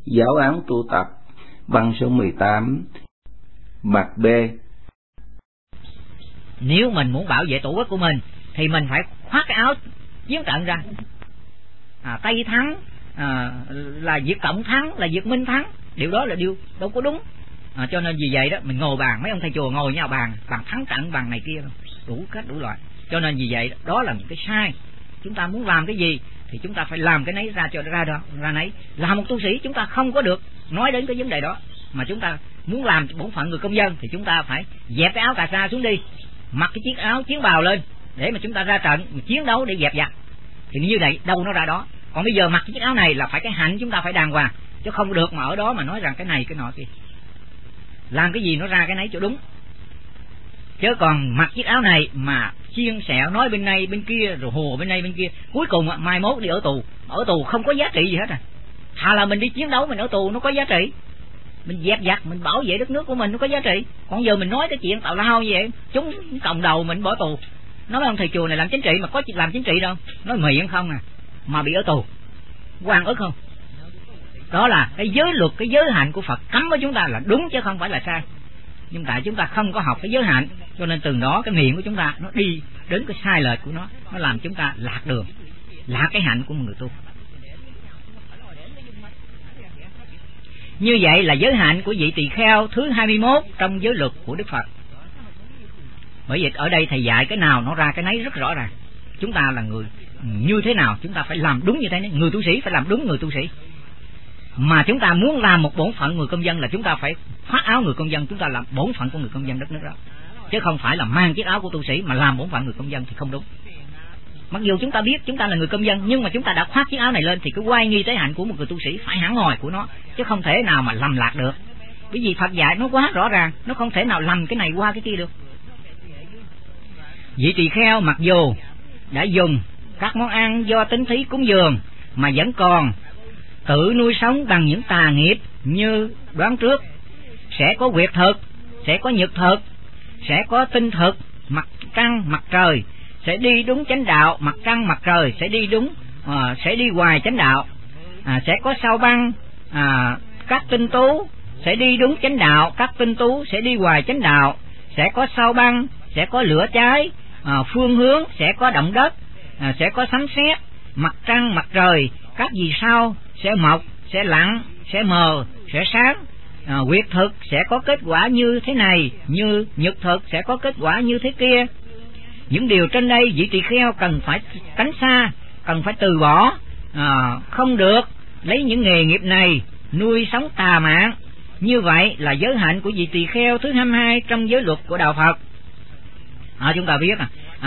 Giáo án tu tập, băng số 18, mặt B. Nếu mình muốn bảo vệ tổ quốc của mình thì mình phải khoác cái áo chiến trận ra. Tây thắng, là Việt Cộng thắng, là Việt Minh thắng, điều đó là điều đâu có đúng. Cho nên vì vậy đó, mình ngồi bàn, mấy ông thầy chùa ngồi nhau bàn thắng trận, bàn này kia, đủ cách đủ loại. Cho nên vì vậy đó là những cái sai. Chúng ta muốn làm cái gì thì chúng ta phải làm cái nấy ra cho ra nấy. Là một tu sĩ chúng ta không có được nói đến cái vấn đề đó, mà chúng ta muốn làm bổn phận người công dân thì chúng ta phải dẹp cái áo cà sa xuống đi, mặc cái chiếc áo chiến bào lên để mà chúng ta ra trận chiến đấu để dẹp giặc. Thì như vậy đâu nó ra đó. Còn bây giờ mặc cái chiếc áo này là phải cái hạnh chúng ta phải đàng hoàng, chứ không được mà ở đó mà nói rằng cái này cái nọ kia. Làm cái gì nó ra cái nấy cho đúng. Chứ còn mặc chiếc áo này mà xiên xẹo nói bên này bên kia rồi hồ bên này bên kia, cuối cùng mai mốt đi ở tù không có giá trị gì hết à. Thà là mình đi chiến đấu mình ở tù nó có giá trị, mình dẹp giặc mình bảo vệ đất nước của mình nó có giá trị. Còn giờ mình nói cái chuyện tào lao như vậy, chúng cộng đầu mình bỏ tù. Nói ông thầy chùa này làm chính trị mà có làm chính trị đâu, nói miệng không à mà bị ở tù, oan ức không? Đó là cái giới luật, cái giới hạnh của Phật cấm với chúng ta là đúng chứ không phải là sai. Nhưng tại chúng ta không có học cái giới hạnh, cho nên từ đó cái miệng của chúng ta nó đi đến cái sai lệch của nó làm chúng ta lạc đường, lạc cái hạnh của một người tu. Như vậy là giới hạnh của vị tỳ kheo thứ 21 trong giới luật của Đức Phật. Bởi vậy ở đây thầy dạy cái nào nó ra cái nấy rất rõ ràng. Chúng ta là người như thế nào chúng ta phải làm đúng như thế. Người tu sĩ phải làm đúng người tu sĩ. Mà chúng ta muốn làm một bổn phận người công dân là chúng ta phải khoác áo người công dân, chúng ta làm bổn phận của người công dân đất nước đó. Chứ không phải là mang chiếc áo của tu sĩ mà làm bổn phận người công dân thì không đúng. Mặc dù chúng ta biết chúng ta là người công dân, nhưng mà chúng ta đã khoác chiếc áo này lên thì cái oai nghi tế hạnh của một người tu sĩ phải hẳn hoi của nó, chứ không thể nào mà lầm lạc được. Bởi vì Phật dạy nó quá rõ ràng, nó không thể nào lầm cái này qua cái kia được. Vị tỳ kheo mặc dù đã dùng các món ăn do tín thí cúng dường mà vẫn còn tự nuôi sống bằng những tà nghiệp như đoán trước, sẽ có quyệt thực, sẽ có nhật thực, sẽ có tinh thực, mặt trăng mặt trời, sẽ đi đúng chánh đạo, mặt trăng mặt trời sẽ đi đúng, sẽ đi hoài chánh đạo, sẽ có sao băng, các tinh tú sẽ đi đúng chánh đạo, các tinh tú sẽ đi hoài chánh đạo, sẽ có sao băng, sẽ có lửa cháy, phương hướng sẽ có động đất, sẽ có sấm sét, mặt trăng mặt trời, các vì sao sẽ mọc, sẽ lặn, sẽ mờ, sẽ sáng. Quyệt thực sẽ có kết quả như thế này, như nhật thực sẽ có kết quả như thế kia. Những điều trên đây vị tỳ kheo cần phải tránh xa, cần phải từ bỏ, không được lấy những nghề nghiệp này nuôi sống tà mạng. Như vậy là giới hạnh của vị tỳ kheo thứ 22 trong giới luật của đạo Phật. Chúng ta biết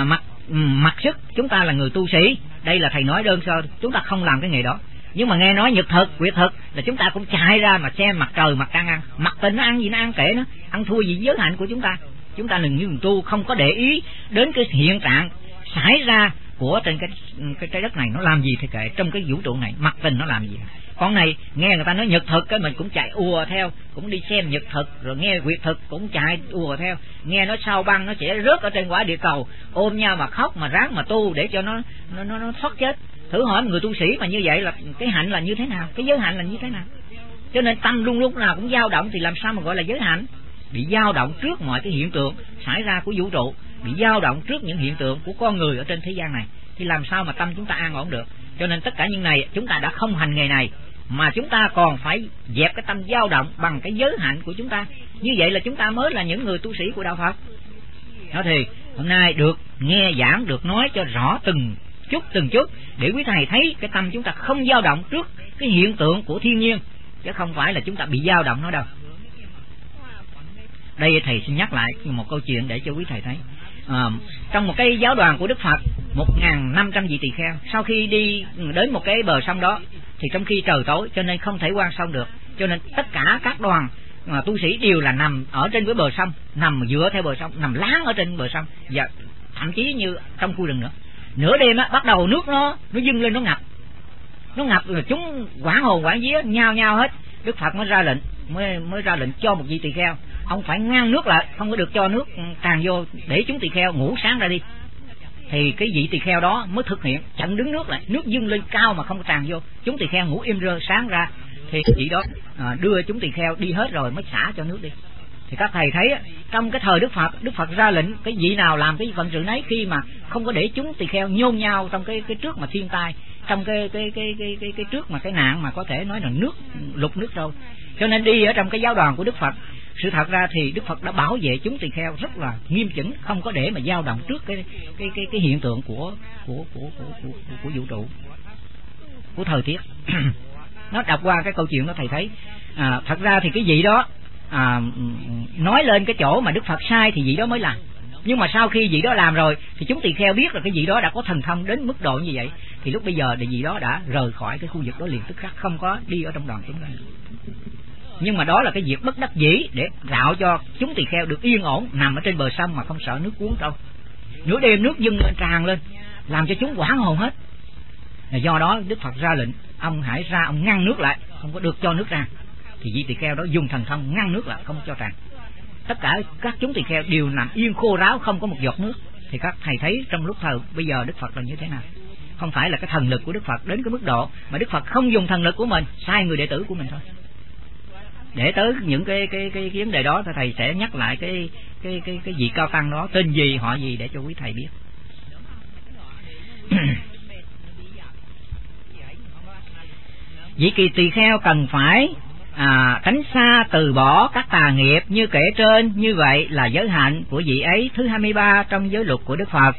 mặc sức chúng ta là người tu sĩ, đây là thầy nói đơn sơ, chúng ta không làm cái nghề đó. Nhưng mà nghe nói nhật thực, quyệt thực là chúng ta cũng chạy ra mà xem mặt trời mặt trăng ăn, mặt tình nó ăn gì nó ăn kệ nó, ăn thua gì giới hạnh của chúng ta. Chúng ta là những người tu không có để ý đến cái hiện trạng xảy ra của trên cái trái đất này nó làm gì thì kệ, trong cái vũ trụ này mặt tình nó làm gì. Con này nghe người ta nói nhật thực cái mình cũng chạy ùa theo, cũng đi xem nhật thực, rồi nghe quyệt thực cũng chạy ùa theo, nghe nói sao băng nó sẽ rớt ở trên quả địa cầu, ôm nhau mà khóc mà ráng mà tu để cho nó thoát chết. Thử hỏi người tu sĩ mà như vậy là cái hạnh là như thế nào, cái giới hạnh là như thế nào? Cho nên tâm luôn lúc nào cũng dao động thì làm sao mà gọi là giới hạnh? Bị dao động trước mọi cái hiện tượng xảy ra của vũ trụ, bị dao động trước những hiện tượng của con người ở trên thế gian này, thì làm sao mà tâm chúng ta an ổn được? Cho nên tất cả những này chúng ta đã không hành nghề này, mà chúng ta còn phải dẹp cái tâm dao động bằng cái giới hạnh của chúng ta. Như vậy là chúng ta mới là những người tu sĩ của đạo Phật. Đó thì hôm nay được nghe giảng, được nói cho rõ từng chút để quý thầy thấy cái tâm chúng ta không dao động trước cái hiện tượng của thiên nhiên, chứ không phải là chúng ta bị dao động nó đâu. Đây thầy xin nhắc lại một câu chuyện để cho quý thầy thấy. Trong một cái giáo đoàn của Đức Phật 1.500 vị tỳ kheo, sau khi đi đến một cái bờ sông đó thì trong khi trời tối cho nên không thể qua sông được, cho nên tất cả các đoàn tu sĩ đều là nằm ở trên cái bờ sông, nằm dựa theo bờ sông, nằm láng ở trên bờ sông, và thậm chí như trong khu rừng nữa. Nửa đêm bắt đầu nước nó dâng lên, nó ngập rồi chúng hoảng hồn hoảng vía nhao hết. Đức Phật mới ra lệnh cho một vị tỳ kheo, ông phải ngăn nước lại, không có được cho nước tràn vô để chúng tỳ kheo ngủ sáng ra đi. Thì cái vị tỳ kheo đó mới thực hiện chặn đứng nước lại, nước dâng lên cao mà không có tràn vô, chúng tỳ kheo ngủ im rơ, sáng ra thì vị đó đưa chúng tỳ kheo đi hết rồi mới xả cho nước đi. Thì các thầy thấy trong cái thời Đức Phật ra lệnh cái vị nào làm cái phận sự nấy, khi mà không có để chúng tỳ kheo nhôn nhau trong cái trước mà thiên tai, trong cái trước mà cái nạn mà có thể nói là lục nước đâu. Cho nên đi ở trong cái giáo đoàn của Đức Phật, sự thật ra thì Đức Phật đã bảo vệ chúng tỳ kheo rất là nghiêm chỉnh, không có để mà dao động trước cái hiện tượng của vũ trụ, của thời tiết. Nó đọc qua cái câu chuyện đó thầy thấy thật ra thì cái vị đó nói lên cái chỗ mà Đức Phật sai thì vị đó mới làm. Nhưng mà sau khi vị đó làm rồi thì chúng tỳ kheo biết là cái vị đó đã có thần thông đến mức độ như vậy, thì lúc bây giờ thì vị đó đã rời khỏi cái khu vực đó liền tức khắc, không có đi ở trong đoàn chúng đó. Nhưng mà đó là cái việc bất đắc dĩ để tạo cho chúng tỳ kheo được yên ổn nằm ở trên bờ sông mà không sợ nước cuốn đâu. Nửa đêm nước dâng lên tràn lên làm cho chúng hoảng hồn hết. Do đó Đức Phật ra lệnh ông hãy ra, ông ngăn nước lại, không có được cho nước ra. Thì vị tỳ kheo đó dùng thần thông ngăn nước lại, không cho tràn. Tất cả các chúng tỳ kheo đều nằm yên khô ráo, không có một giọt nước. Thì các thầy thấy trong lúc thời bây giờ Đức Phật là như thế nào? Không phải là cái thần lực của Đức Phật đến cái mức độ mà Đức Phật không dùng thần lực của mình, sai người đệ tử của mình thôi. Để tới những cái vấn đề đó thầy sẽ nhắc lại cái vị cao tăng đó tên gì họ gì để cho quý thầy biết. Vị kỳ tỳ kheo cần phải tránh xa từ bỏ các tà nghiệp như kể trên, như vậy là giới hạnh của vị ấy thứ 23 trong giới luật của Đức Phật.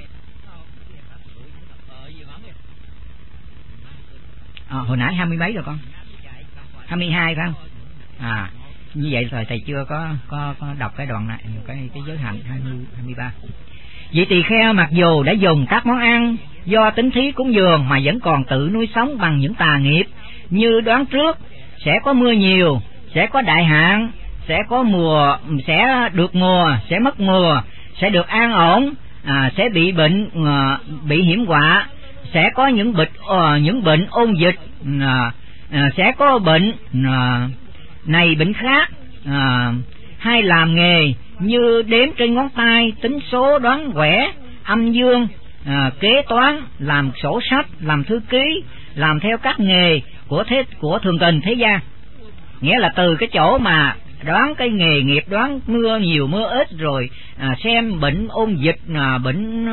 Hồi nãy 20 mấy rồi con? 22 phải không? Như vậy rồi thầy chưa có đọc cái đoạn này, cái giới hạnh 23. Vị tỳ kheo mặc dù đã dùng các món ăn do tính thí cúng dường mà vẫn còn tự nuôi sống bằng những tà nghiệp như đoán trước sẽ có mưa nhiều, sẽ có đại hạn, sẽ có mùa, sẽ được mùa, sẽ mất mùa, sẽ được an ổn, sẽ bị bệnh, bị hiểm họa, sẽ có những bệnh ôn dịch, sẽ có bệnh này bệnh khác, hay làm nghề như đếm trên ngón tay, tính số, đoán quẻ, âm dương, kế toán, làm sổ sách, làm thư ký, làm theo các nghề của thường tình thế gian. Nghĩa là từ cái chỗ mà đoán cái nghề nghiệp, đoán mưa nhiều mưa ít, rồi xem bệnh ôn dịch, bệnh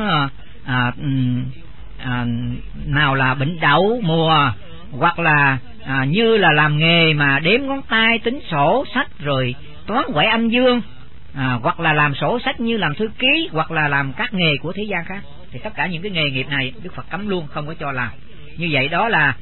nào là bệnh đậu mùa, hoặc là như là làm nghề mà đếm ngón tay, tính sổ sách, rồi toán quẻ âm dương, hoặc là làm sổ sách như làm thư ký, hoặc là làm các nghề của thế gian khác. Thì tất cả những cái nghề nghiệp này Đức Phật cấm luôn, không có cho làm. Như vậy đó là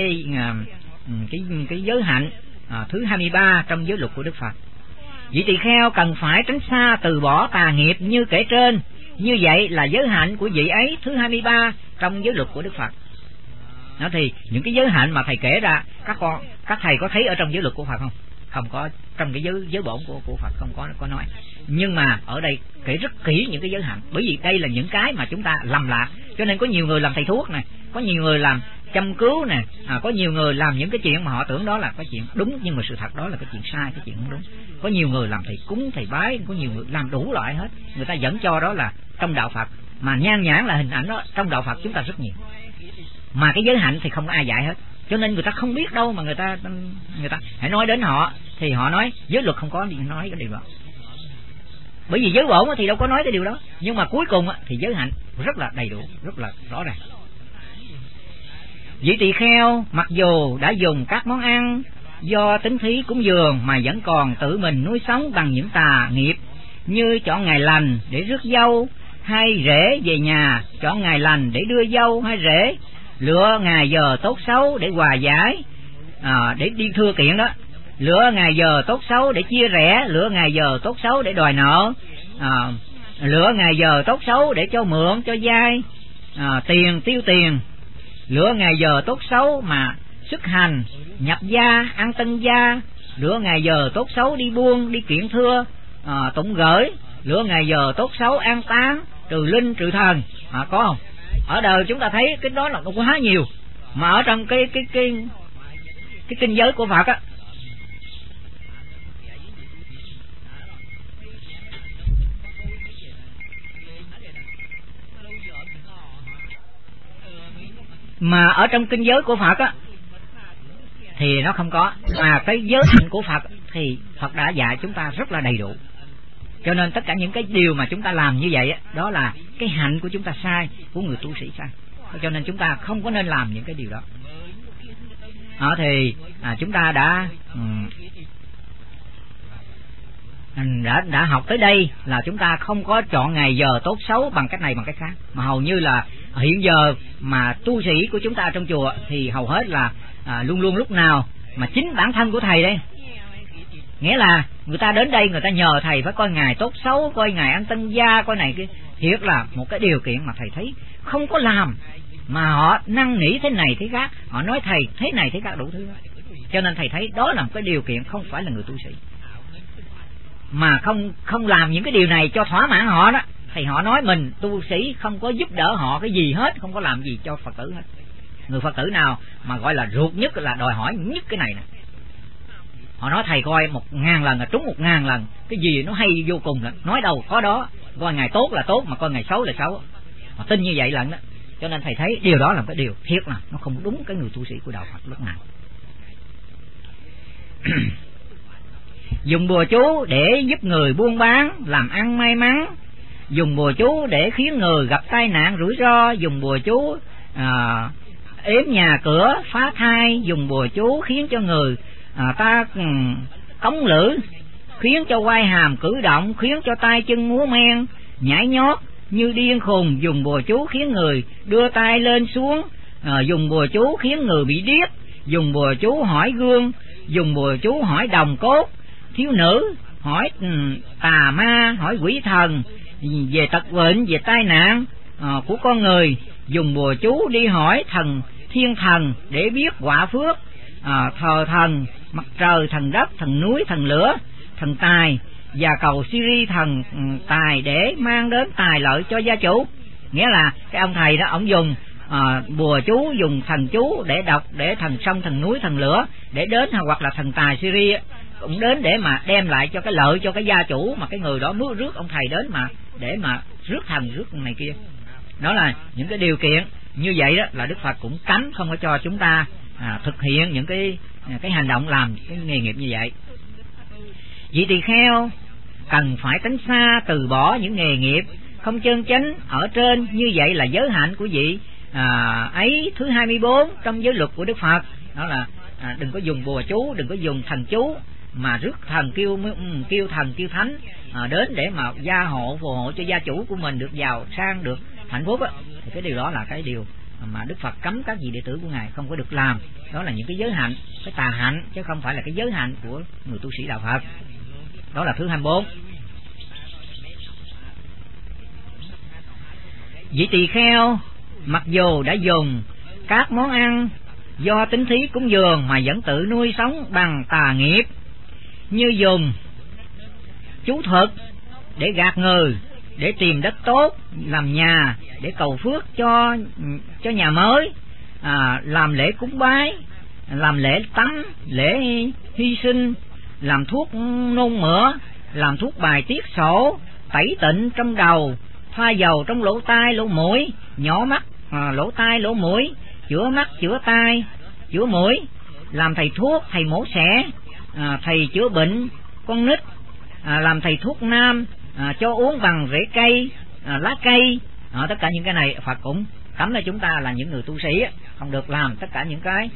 cái giới hạnh thứ 23 trong giới luật của Đức Phật. Vị tỳ kheo cần phải tránh xa từ bỏ tà nghiệp như kể trên, như vậy là giới hạnh của vị ấy thứ 23 trong giới luật của Đức Phật. Đó thì những cái giới hạnh mà thầy kể ra, các thầy có thấy ở trong giới luật của Phật không? Không có, trong cái giới bổn của Phật không có nói. Nhưng mà ở đây kể rất kỹ những cái giới hạnh, bởi vì đây là những cái mà chúng ta lầm lạc. Cho nên có nhiều người làm thầy thuốc này, có nhiều người làm chăm cứu nè, có nhiều người làm những cái chuyện mà họ tưởng đó là cái chuyện đúng, nhưng mà sự thật đó là cái chuyện sai, cái chuyện không đúng. Có nhiều người làm thầy cúng, thầy bái, có nhiều người làm đủ loại hết, người ta vẫn cho đó là trong đạo Phật, mà nhan nhản là hình ảnh đó trong đạo Phật chúng ta rất nhiều. Mà cái giới hạnh thì không có ai dạy hết, cho nên người ta không biết đâu, mà người ta hãy nói đến họ thì họ nói giới luật không có nói cái điều đó. Bởi vì giới bổn thì đâu có nói cái điều đó, nhưng mà cuối cùng thì giới hạnh rất là đầy đủ, rất là rõ ràng. Vị tỳ kheo mặc dù đã dùng các món ăn do tính thí cúng dường mà vẫn còn tự mình nuôi sống bằng những tà nghiệp như chọn ngày lành để rước dâu hay rễ về nhà, chọn ngày lành để đưa dâu hay rễ, lựa ngày giờ tốt xấu để hòa giải, để đi thưa kiện đó, lựa ngày giờ tốt xấu để chia rẽ, lựa ngày giờ tốt xấu để đòi nợ, lựa ngày giờ tốt xấu để cho mượn, cho vay tiền, tiêu tiền, lựa ngày giờ tốt xấu mà xuất hành, nhập gia, ăn tân gia, lựa ngày giờ tốt xấu đi buôn, đi kiện thưa, tụng gửi, lựa ngày giờ tốt xấu an táng, trừ linh trừ thần. Có không? Ở đời chúng ta thấy cái đó là nó quá nhiều, mà ở trong cái kinh giới của Phật á, mà ở trong kinh giới của Phật á, thì nó không có. Mà cái giới hạnh của Phật thì Phật đã dạy chúng ta rất là đầy đủ. Cho nên tất cả những cái điều mà chúng ta làm như vậy đó là cái hạnh của chúng ta sai, của người tu sĩ sai. Cho nên chúng ta không có nên làm những cái điều đó. Thì chúng ta đã học tới đây là chúng ta không có chọn ngày giờ tốt xấu bằng cách này bằng cách khác, mà hầu như là hiện giờ mà tu sĩ của chúng ta trong chùa thì hầu hết là luôn luôn lúc nào mà chính bản thân của thầy đây, nghĩa là người ta đến đây người ta nhờ thầy phải coi ngày tốt xấu, coi ngày ăn tân gia, coi này kia. Thiệt là một cái điều kiện mà thầy thấy không có làm, mà họ năn nỉ thế này thế khác, họ nói thầy thế này thế khác đủ thứ. Cho nên thầy thấy đó là một cái điều kiện không phải là người tu sĩ. Mà không làm những cái điều này cho thỏa mãn họ đó, thì họ nói mình tu sĩ không có giúp đỡ họ cái gì hết, không có làm gì cho Phật tử hết. Người Phật tử nào mà gọi là ruột nhất, là đòi hỏi nhất cái này nè, họ nói thầy coi 1000 lần là trúng 1000 lần, cái gì nó hay vô cùng là nói đâu có đó, coi ngày tốt là tốt mà coi ngày xấu là xấu, họ tin như vậy lần đó. Cho nên thầy thấy điều đó là một cái điều thiệt là nó không đúng cái người tu sĩ của đạo Phật lúc nào. Dùng bùa chú để giúp người buôn bán làm ăn may mắn, dùng bùa chú để khiến người gặp tai nạn rủi ro, dùng bùa chú ếm nhà cửa phá thai, dùng bùa chú khiến cho người ta cống lử, khiến cho quai hàm cử động, khiến cho tay chân múa men nhảy nhót như điên khùng, dùng bùa chú khiến người đưa tay lên xuống, dùng bùa chú khiến người bị điếc, dùng bùa chú hỏi gương, dùng bùa chú hỏi đồng cốt, thiếu nữ hỏi tà ma, hỏi quỷ thần, về tật bệnh, về tai nạn của con người, dùng bùa chú đi hỏi thiên thần để biết quả phước, thờ thần mặt trời, thần đất, thần núi, thần lửa, thần tài, và cầu Siri thần tài để mang đến tài lợi cho gia chủ. Nghĩa là cái ông thầy đó, ông dùng bùa chú, dùng thần chú để đọc, để thần sông, thần núi, thần lửa để đến, hoặc là thần tài Siri cũng đến để mà đem lại cho cái lợi cho cái gia chủ mà cái người đó mướn rước ông thầy đến mà để mà rước thần rước này kia. Đó là những cái điều kiện như vậy đó, là Đức Phật cũng cấm không có cho chúng ta thực hiện những cái hành động làm cái nghề nghiệp như vậy. Vị tỳ kheo cần phải tránh xa, từ bỏ những nghề nghiệp không chân chánh ở trên. Như vậy là giới hạnh của vị ấy thứ 24 trong giới luật của Đức Phật. Đó là đừng có dùng bùa chú, đừng có dùng thần chú mà rước thần kêu thần kêu thánh đến để mà gia hộ, phù hộ cho gia chủ của mình được giàu sang, được hạnh phúc á. Thì cái điều đó là cái điều mà Đức Phật cấm các vị đệ tử của Ngài không có được làm. Đó là những cái giới hạnh, cái tà hạnh, chứ không phải là cái giới hạnh của người tu sĩ đạo Phật. Đó là thứ 24. Vị tỳ kheo mặc dù đã dùng các món ăn do tín thí cúng dường mà vẫn tự nuôi sống bằng tà nghiệp, như dùng chú thuật để gạt người, để tìm đất tốt làm nhà, để cầu phước cho nhà mới, làm lễ cúng bái, làm lễ tắm, lễ hy sinh, làm thuốc nôn mửa, làm thuốc bài tiết sổ, tẩy tịnh trong đầu, thoa dầu trong lỗ tai lỗ mũi, nhỏ mắt lỗ tai lỗ mũi, chữa mắt chữa tai chữa mũi, làm thầy thuốc, thầy mổ xẻ, thầy chữa bệnh con nít, làm thầy thuốc nam, cho uống bằng rễ cây, lá cây. Tất cả những cái này Phật cũng cấm là chúng ta là những người tu sĩ không được làm tất cả những cái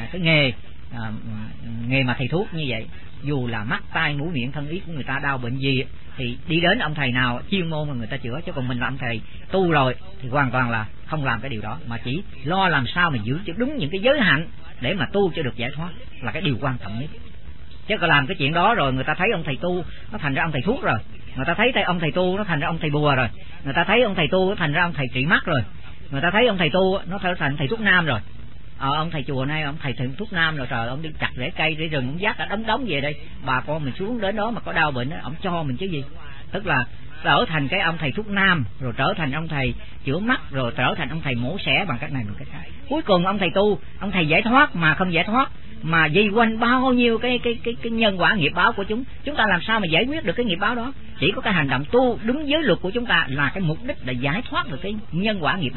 nghề mà thầy thuốc như vậy. Dù là mắt tai mũi miệng thân ý của người ta đau bệnh gì thì đi đến ông thầy nào chuyên môn mà người ta chữa, chứ còn mình là ông thầy tu rồi thì hoàn toàn là không làm cái điều đó, mà chỉ lo làm sao mà giữ cho đúng những cái giới hạnh để mà tu cho được giải thoát là cái điều quan trọng nhất. Chứ còn làm cái chuyện đó rồi người ta thấy ông thầy tu nó thành ra ông thầy thuốc rồi, người ta thấy ông thầy tu nó thành ra ông thầy bùa rồi, người ta thấy ông thầy tu nó thành ra ông thầy trị mắt rồi, người ta thấy ông thầy tu nó thành thầy thuốc nam rồi. Ông thầy chùa này ông thầy thuốc nam rồi, trời, ông đi chặt rễ cây rễ rừng, ông dắt cả đống về đây, bà con mình xuống đến đó mà có đau bệnh đó, ông cho mình chứ gì. Tức là trở thành cái ông thầy thuốc nam, rồi trở thành ông thầy chữa mắt, rồi trở thành ông thầy mổ xẻ bằng cách này bằng cách khác. Cuối cùng ông thầy tu, ông thầy giải thoát mà không giải thoát, mà dây quanh bao nhiêu cái nhân quả nghiệp báo của chúng ta làm sao mà giải quyết được cái nghiệp báo đó. Chỉ có cái hành động tu đúng giới luật của chúng ta là cái mục đích để giải thoát được cái nhân quả nghiệp báo,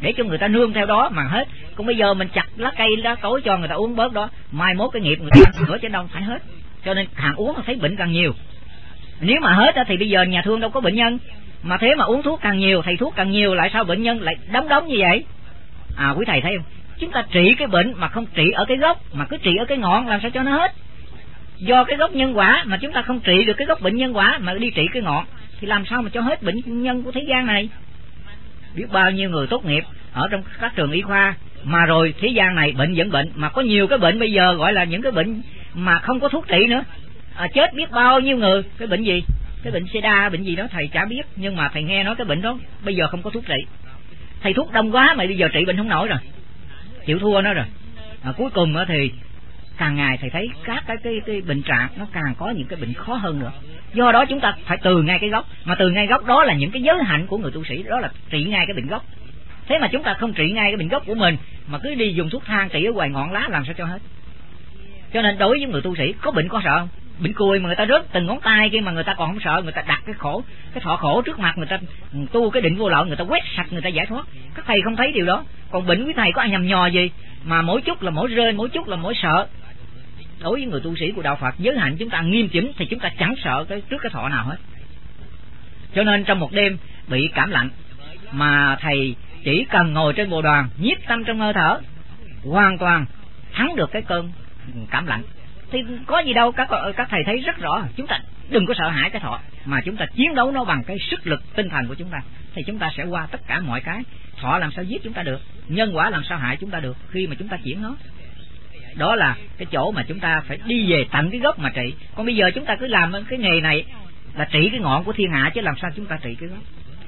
để cho người ta nương theo đó mà hết. Còn bây giờ mình chặt lá cây lá cối cho người ta uống bớt đó, mai mốt cái nghiệp người ta nữa chứ đâu phải hết. Cho nên càng uống thấy bệnh càng nhiều. Nếu mà hết thì bây giờ nhà thương đâu có bệnh nhân, mà thế mà uống thuốc càng nhiều, thầy thuốc càng nhiều, lại sao bệnh nhân lại đóng như vậy? Quý thầy thấy không? Chúng ta trị cái bệnh mà không trị ở cái gốc, mà cứ trị ở cái ngọn, làm sao cho nó hết? Do cái gốc nhân quả mà chúng ta không trị được cái gốc bệnh nhân quả, mà đi trị cái ngọn, thì làm sao mà cho hết bệnh nhân của thế gian này? Biết bao nhiêu người tốt nghiệp ở trong các trường y khoa, mà rồi thế gian này bệnh vẫn bệnh, mà có nhiều cái bệnh bây giờ gọi là những cái bệnh mà không có thuốc trị nữa. Chết biết bao nhiêu người. Cái bệnh gì? Cái bệnh SIDA, bệnh gì đó thầy chả biết, nhưng mà thầy nghe nói cái bệnh đó bây giờ không có thuốc trị. Thầy thuốc đông quá mà bây giờ trị bệnh không nổi rồi, chịu thua nó rồi. Cuối cùng thì càng ngày thầy thấy các cái bệnh trạng nó càng có những cái bệnh khó hơn nữa. Do đó chúng ta phải từ ngay cái gốc, mà từ ngay gốc đó là những cái giới hạnh của người tu sĩ, đó là trị ngay cái bệnh gốc. Thế mà chúng ta không trị ngay cái bệnh gốc của mình, mà cứ đi dùng thuốc thang trị ở ngoài ngọn lá, làm sao cho hết? Cho nên đối với người tu sĩ có bệnh có sợ không? Bệnh cùi mà người ta rớt từng ngón tay kia mà người ta còn không sợ, người ta đặt cái thọ khổ trước mặt người ta, tu cái định vô lậu, người ta quét sạch, người ta giải thoát. Các thầy không thấy điều đó. Còn bệnh quý thầy có ai nhầm nhò gì mà mỗi chút là mỗi rơi, mỗi chút là mỗi sợ. Đối với người tu sĩ của đạo Phật, giới hạnh chúng ta nghiêm chỉnh thì chúng ta chẳng sợ trước cái thọ nào hết. Cho nên trong một đêm bị cảm lạnh, mà thầy chỉ cần ngồi trên bồ đoàn nhiếp tâm trong hơi thở, hoàn toàn thắng được cái cơn cảm lạnh. Thì có gì đâu, các thầy thấy rất rõ. Chúng ta đừng có sợ hãi cái thọ, mà chúng ta chiến đấu nó bằng cái sức lực tinh thần của chúng ta, thì chúng ta sẽ qua tất cả mọi cái. Thọ làm sao giết chúng ta được, nhân quả làm sao hại chúng ta được khi mà chúng ta chuyển nó. Đó là cái chỗ mà chúng ta phải đi về tận cái gốc mà trị. Còn bây giờ chúng ta cứ làm cái nghề này là trị cái ngọn của thiên hạ, chứ làm sao chúng ta trị cái gốc.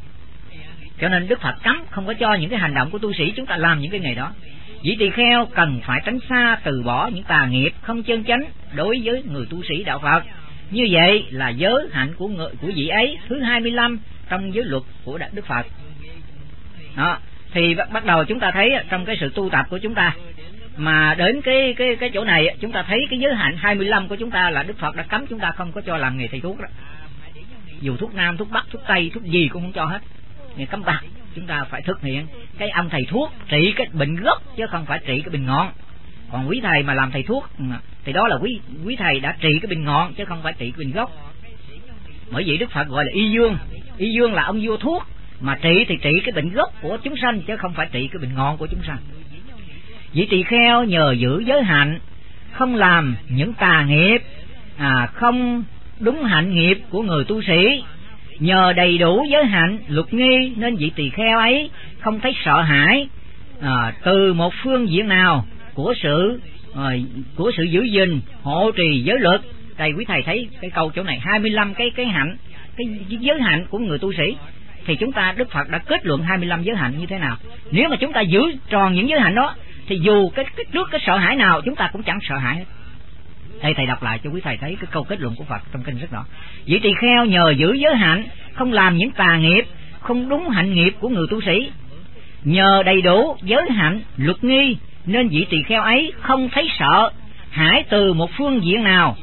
Cho nên Đức Phật cấm không có cho những cái hành động của tu sĩ chúng ta làm những cái nghề đó. Vị tỳ kheo cần phải tránh xa, từ bỏ những tà nghiệp không chân chánh đối với người tu sĩ đạo Phật. Như vậy là giới hạnh của vị ấy thứ 25 trong giới luật của Đức Phật. Đó, thì bắt đầu chúng ta thấy trong cái sự tu tập của chúng ta, mà đến cái chỗ này chúng ta thấy cái giới hạnh 25 của chúng ta là Đức Phật đã cấm chúng ta không có cho làm nghề thầy thuốc đó. Dù thuốc nam, thuốc bắc, thuốc tây, thuốc gì cũng không cho hết. Nghề cấm bạc chúng ta phải thực hiện cái ông thầy thuốc trị cái bệnh gốc chứ không phải trị cái bệnh ngọn. Còn quý thầy mà làm thầy thuốc thì đó là quý thầy đã trị cái bệnh ngọn chứ không phải trị cái bệnh gốc. Bởi vậy Đức Phật gọi là y dương. Y dương là ông vua thuốc, mà trị thì trị cái bệnh gốc của chúng sanh chứ không phải trị cái bệnh ngọn của chúng sanh. Vị tỳ kheo nhờ giữ giới hạnh, không làm những tà nghiệp, không đúng hạnh nghiệp của người tu sĩ. Nhờ đầy đủ giới hạnh luật nghi nên vị tỳ kheo ấy không thấy sợ hãi từ một phương diện nào của sự giữ gìn hộ trì giới luật. Đây quý thầy thấy cái câu chỗ này 25 cái hạnh, cái giới hạnh của người tu sĩ, thì chúng ta Đức Phật đã kết luận 25 giới hạnh như thế nào. Nếu mà chúng ta giữ tròn những giới hạnh đó thì dù trước cái sợ hãi nào chúng ta cũng chẳng sợ hãi hết. Đây thầy đọc lại cho quý thầy thấy cái câu kết luận của Phật trong kinh rất rõ. Vị tỳ kheo nhờ giữ giới hạnh, không làm những tà nghiệp, không đúng hạnh nghiệp của người tu sĩ. Nhờ đầy đủ giới hạnh luật nghi nên vị tỳ kheo ấy không thấy sợ hãi từ một phương diện nào.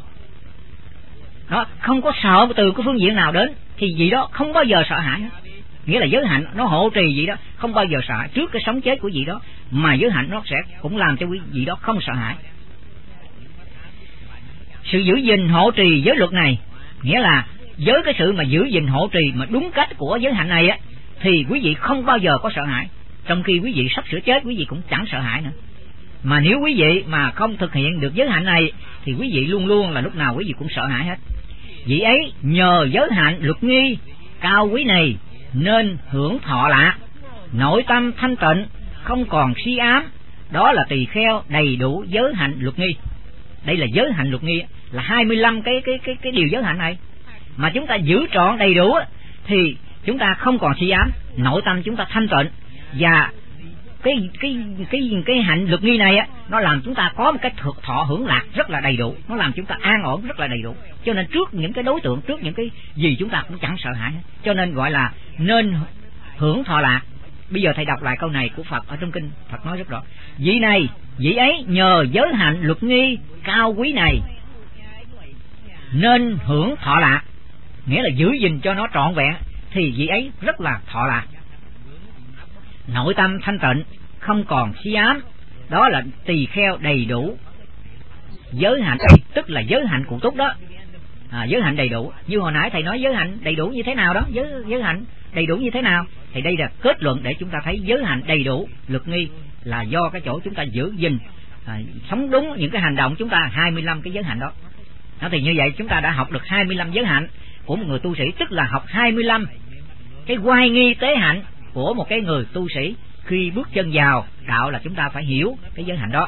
Đó, không có sợ từ cái phương diện nào đến thì vị đó không bao giờ sợ hãi hết. Nghĩa là giới hạnh nó hộ trì vị đó không bao giờ sợ hãi trước cái sống chết của vị đó, mà giới hạnh nó sẽ cũng làm cho quý vị đó không sợ hãi. Sự giữ gìn hộ trì giới luật này, nghĩa là với cái sự mà giữ gìn hộ trì mà đúng cách của giới hạnh này á, thì quý vị không bao giờ có sợ hãi. Trong khi quý vị sắp sửa chết, quý vị cũng chẳng sợ hãi nữa. Mà nếu quý vị mà không thực hiện được giới hạnh này thì quý vị luôn luôn là lúc nào quý vị cũng sợ hãi hết. Vị ấy nhờ giới hạnh luật nghi cao quý này nên hưởng thọ lạc, nội tâm thanh tịnh, không còn si ám. Đó là tỳ kheo đầy đủ giới hạnh luật nghi. Đây là giới hạnh luật nghi, là 25 cái điều giới hạnh này. Mà chúng ta giữ trọn đầy đủ thì chúng ta không còn si ám, nội tâm chúng ta thanh tịnh. Và cái hạnh luật nghi này á, nó làm chúng ta có một cái thực thọ hưởng lạc rất là đầy đủ, nó làm chúng ta an ổn rất là đầy đủ. Cho nên trước những cái đối tượng, trước những cái gì chúng ta cũng chẳng sợ hãi hết. Cho nên gọi là nên hưởng thọ lạc. Bây giờ thầy đọc lại câu này của Phật ở trong kinh. Phật nói rất rõ: vị ấy nhờ giới hạnh luật nghi cao quý này nên hưởng thọ lạc, nghĩa là giữ gìn cho nó trọn vẹn thì vị ấy rất là thọ lạc. nội tâm thanh tịnh, không còn si ám, đó là tỳ kheo đầy đủ. Giới hạnh đây tức là giới hạnh cụ túc đó. Giới hạnh đầy đủ, như hồi nãy thầy nói giới hạnh đầy đủ như thế nào đó, giới hạnh đầy đủ như thế nào, thì đây là kết luận để chúng ta thấy giới hạnh đầy đủ lực nghi là do cái chỗ chúng ta giữ gìn, sống đúng những cái hành động chúng ta 25 cái giới hạnh đó. Thì như vậy chúng ta đã học được 25 giới hạnh của một người tu sĩ, tức là học 25 cái oai nghi tế hạnh của một cái người tu sĩ. Khi bước chân vào đạo là chúng ta phải hiểu cái giới hạnh đó.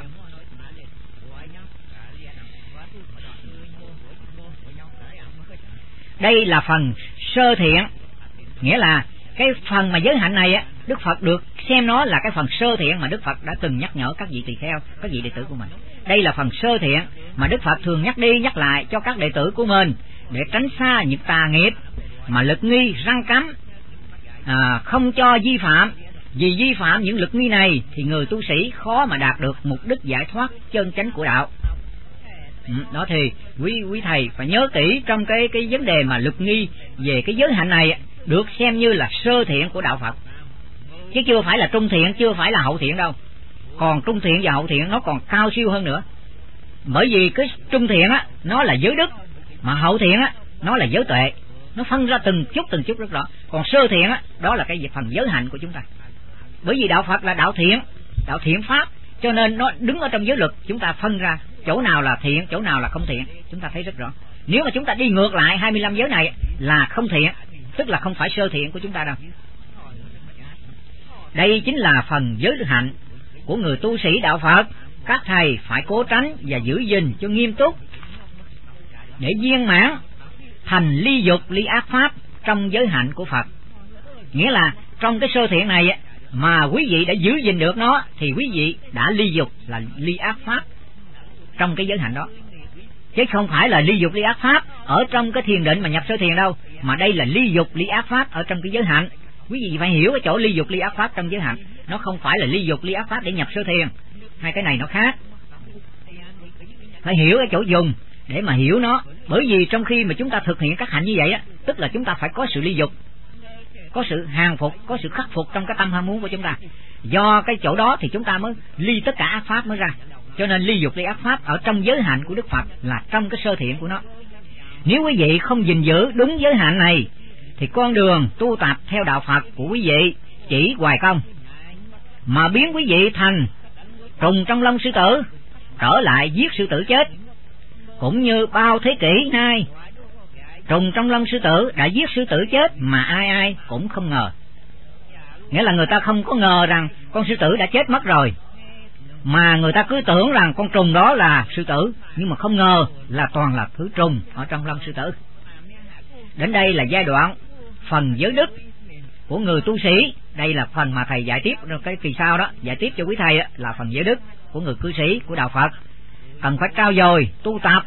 Đây là phần sơ thiện, nghĩa là cái phần mà giới hạnh này á, Đức Phật được xem nó là cái phần sơ thiện mà Đức Phật đã từng nhắc nhở các vị tỳ kheo, các vị đệ tử của mình. Đây là phần sơ thiện mà Đức Phật thường nhắc đi nhắc lại cho các đệ tử của mình để tránh xa những tà nghiệp mà lực nghi răng cấm, không cho vi phạm. Vì vi phạm những lực nghi này thì người tu sĩ khó mà đạt được mục đích giải thoát chân chánh của đạo. Đó thì quý thầy phải nhớ kỹ trong cái vấn đề mà lực nghi về cái giới hạnh này được xem như là sơ thiện của đạo Phật, chứ chưa phải là trung thiện, chưa phải là hậu thiện đâu. Còn trung thiện và hậu thiện nó còn cao siêu hơn nữa. Bởi vì cái trung thiện á nó là giới đức, mà hậu thiện á nó là giới tuệ, nó phân ra từng chút rất rõ. Còn sơ thiện á đó là cái phần giới hạnh của chúng ta. Bởi vì đạo Phật là đạo thiện pháp, cho nên nó đứng ở trong giới luật, chúng ta phân ra chỗ nào là thiện, chỗ nào là không thiện, chúng ta thấy rất rõ. Nếu mà chúng ta đi ngược lại 25 giới này là không thiện, tức là không phải sơ thiện của chúng ta đâu. Đây chính là phần giới hạnh của người tu sĩ đạo Phật. Các thầy phải cố tránh và giữ gìn cho nghiêm túc để viên mãn thành ly dục ly ác pháp trong giới hạnh của Phật. Nghĩa là trong cái sơ thiện này mà quý vị đã giữ gìn được nó thì quý vị đã ly dục là ly ác pháp trong cái giới hạnh đó, chứ không phải là ly dục ly ác pháp ở trong cái thiền định mà nhập sơ thiền đâu, mà đây là ly dục ly ác pháp ở trong cái giới hạnh. Quý vị phải hiểu cái chỗ ly dục ly ác pháp trong giới hạnh, nó không phải là ly dục ly ác pháp để nhập sơ thiền, hai cái này nó khác. Phải hiểu cái chỗ dùng để mà hiểu nó, bởi vì trong khi mà chúng ta thực hiện các hạnh như vậy á, tức là chúng ta phải có sự ly dục, có sự hàng phục, có sự khắc phục trong cái tâm ham muốn của chúng ta. Do cái chỗ đó thì chúng ta mới ly tất cả ác pháp mới ra. Cho nên ly dục ly ác pháp ở trong giới hạnh của Đức Phật là trong cái sơ thiện của nó. Nếu quý vị không gìn giữ đúng giới hạnh này thì con đường tu tập theo đạo Phật của quý vị chỉ hoài công, mà biến quý vị thành trùng trong lông sư tử, trở lại giết sư tử chết. Cũng như bao thế kỷ nay, trùng trong lông sư tử đã giết sư tử chết mà ai cũng không ngờ. Nghĩa là người ta không có ngờ rằng con sư tử đã chết mất rồi, mà người ta cứ tưởng rằng con trùng đó là sư tử, nhưng mà không ngờ là toàn là thứ trùng ở trong lông sư tử. Đến đây là giai đoạn phần giới đức của người tu sĩ. Đây là phần mà thầy giải tiếp cái kỳ sau đó, giải tiếp cho quý thầy đó, là phần giới đức của người cư sĩ của đạo Phật. Cần phải trau dồi tu tập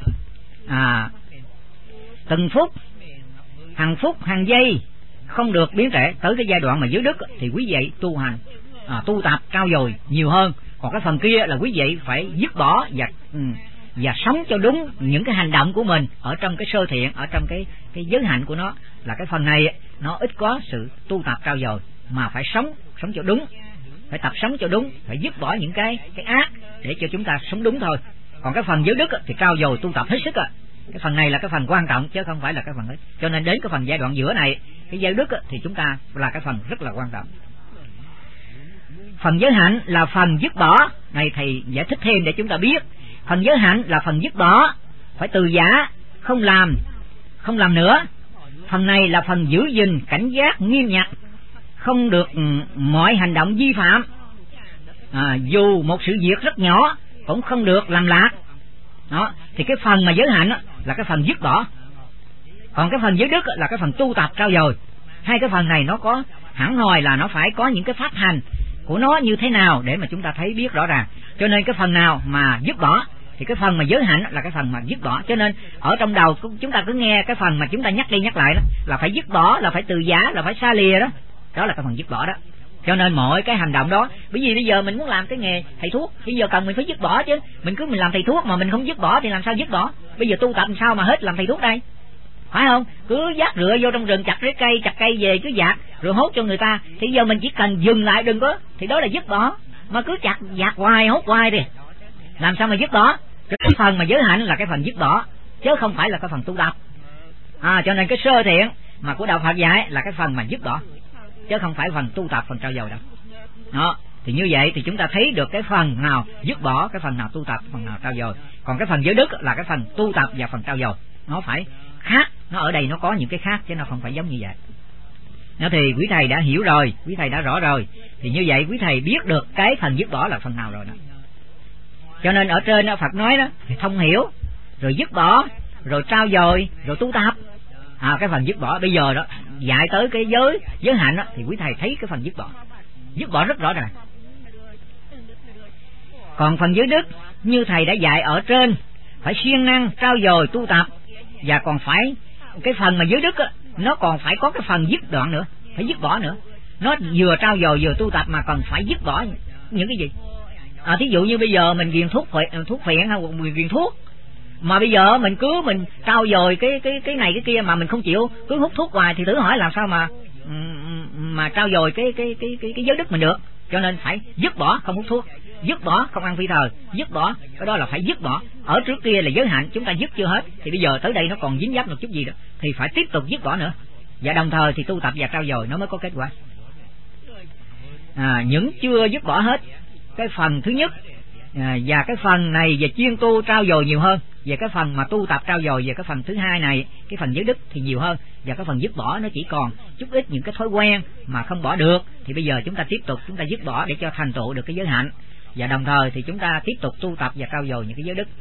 từng phút hàng giây, không được biến trễ. Tới cái giai đoạn mà giới đức thì quý vị tu hành tu tập trau dồi nhiều hơn. Còn cái phần kia là quý vị phải dứt bỏ và sống cho đúng những cái hành động của mình ở trong cái sơ thiện, ở trong cái giới hạnh của nó. Là cái phần này nó ít có sự tu tập trau dồi, mà phải sống cho đúng, phải tập sống cho đúng, phải dứt bỏ những cái ác để cho chúng ta sống đúng thôi. Còn cái phần giới đức thì trau dồi tu tập hết sức cái phần này là cái phần quan trọng chứ không phải là cái phần ấy. Cho nên đến cái phần giai đoạn giữa này, cái giới đức thì chúng ta là cái phần rất là quan trọng. Phần giới hạnh là phần dứt bỏ. Này thầy giải thích thêm để chúng ta biết. Phần giới hạnh là phần dứt bỏ, phải từ giả, không làm nữa. Phần này là phần giữ gìn cảnh giác nghiêm ngặt, không được mọi hành động vi phạm, dù một sự việc rất nhỏ cũng không được làm lạc. Đó, thì cái phần mà giới hạnh là cái phần dứt bỏ. Còn cái phần giới đức là cái phần tu tập trau dồi. Hai cái phần này nó có hẳn hoi là nó phải có những cái pháp hành của nó như thế nào để mà chúng ta thấy biết rõ ràng. Cho nên cái phần nào mà dứt bỏ thì cái phần mà giới hạnh là cái phần mà dứt bỏ. Cho nên ở trong đầu chúng ta cứ nghe cái phần mà chúng ta nhắc đi nhắc lại đó là phải dứt bỏ, là phải từ giả, là phải xa lìa đó. Đó là cái phần dứt bỏ đó. Cho nên mọi cái hành động đó, bởi vì bây giờ mình muốn làm cái nghề thầy thuốc, bây giờ cần mình phải dứt bỏ chứ. Mình làm thầy thuốc mà mình không dứt bỏ thì làm sao dứt bỏ? Bây giờ tu tập làm sao mà hết làm thầy thuốc đây? phải không? Cứ dắt rựa vô trong rừng, chặt cây về cứ dạt rồi hốt cho người ta. Thì giờ mình chỉ cần dừng lại, đừng có, thì đó là dứt bỏ. Mà cứ dạt hoài, hốt hoài đi, làm sao mà dứt bỏ? Cái phần mà giới hạnh là cái phần dứt bỏ, chứ không phải là cái phần tu tập. Cho nên cái sơ thiện mà của đạo Phật dạy là cái phần mà dứt bỏ, chứ không phải phần tu tập, phần trao dồi đâu. Đó, thì như vậy thì chúng ta thấy được cái phần nào dứt bỏ, cái phần nào tu tập, phần nào trao dồi. Còn cái phần giới đức là cái phần tu tập và phần trao dồi, nó phải khác, nó ở đây nó có những cái khác chứ nó không phải giống như vậy. Nó thì quý thầy đã hiểu rồi, quý thầy đã rõ rồi, thì như vậy quý thầy biết được cái phần dứt bỏ là phần nào rồi đó. Cho nên ở trên đó Phật nói đó, thì thông hiểu, rồi dứt bỏ, rồi trao dồi, rồi tu tập. Cái phần dứt bỏ bây giờ đó dạy tới cái giới hạnh đó, thì quý thầy thấy cái phần dứt bỏ rất rõ ràng. Còn phần giới đức như thầy đã dạy ở trên, phải siêng năng trao dồi tu tập, và còn phải cái phần mà giới đức á, nó còn phải có cái phần dứt đoạn nữa, phải dứt bỏ nữa. Nó vừa trao dồi vừa tu tập mà còn phải dứt bỏ những cái gì. Thí dụ như bây giờ mình ghiền thuốc phiện hay ghiền thuốc, mà bây giờ mình trao dồi cái này cái kia mà mình không chịu, cứ hút thuốc hoài, thì thử hỏi làm sao mà trao dồi cái giới đức mình được. Cho nên phải dứt bỏ, không hút thuốc, dứt bỏ không ăn phi thời, dứt bỏ, cái đó là phải dứt bỏ. Ở trước kia là giới hạnh, chúng ta dứt chưa hết, thì bây giờ tới đây nó còn dính dấp một chút gì đó, thì phải tiếp tục dứt bỏ nữa. Và đồng thời thì tu tập và trao dồi nó mới có kết quả. Những chưa dứt bỏ hết cái phần thứ nhất, và cái phần này về chuyên tu trao dồi nhiều hơn, về cái phần mà tu tập trao dồi về cái phần thứ hai này, cái phần giới đức thì nhiều hơn, và cái phần dứt bỏ nó chỉ còn chút ít những cái thói quen mà không bỏ được, thì bây giờ chúng ta tiếp tục chúng ta dứt bỏ để cho thành tựu được cái giới hạnh, và đồng thời thì chúng ta tiếp tục tu tập và trao dồi những cái giới đức.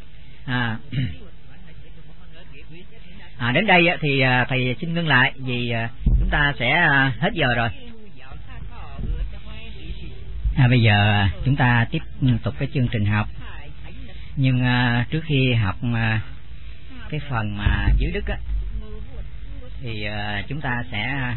Đến đây thì thầy xin ngưng lại vì chúng ta sẽ hết giờ rồi. Bây giờ chúng ta tiếp tục cái chương trình học, nhưng trước khi học cái phần mà giới đức á, thì chúng ta sẽ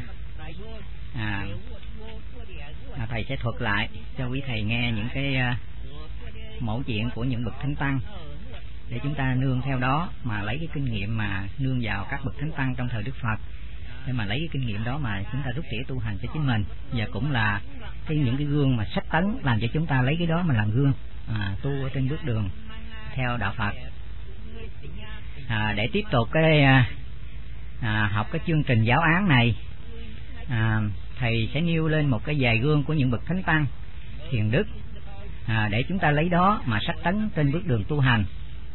thầy sẽ thuật lại cho quý thầy nghe những cái mẫu chuyện của những bậc thánh tăng, để chúng ta nương theo đó mà lấy cái kinh nghiệm mà nương vào các bậc thánh tăng trong thời Đức Phật, để mà lấy cái kinh nghiệm đó mà chúng ta rút tỉa tu hành cho chính mình, và cũng là những cái gương mà sách tấn làm cho chúng ta lấy cái đó mà làm gương tu ở trên bước đường theo đạo Phật. Để tiếp tục cái học cái chương trình giáo án này, thầy sẽ nêu lên một cái vài gương của những bậc thánh tăng hiền đức, để chúng ta lấy đó mà sách tấn trên bước đường tu hành.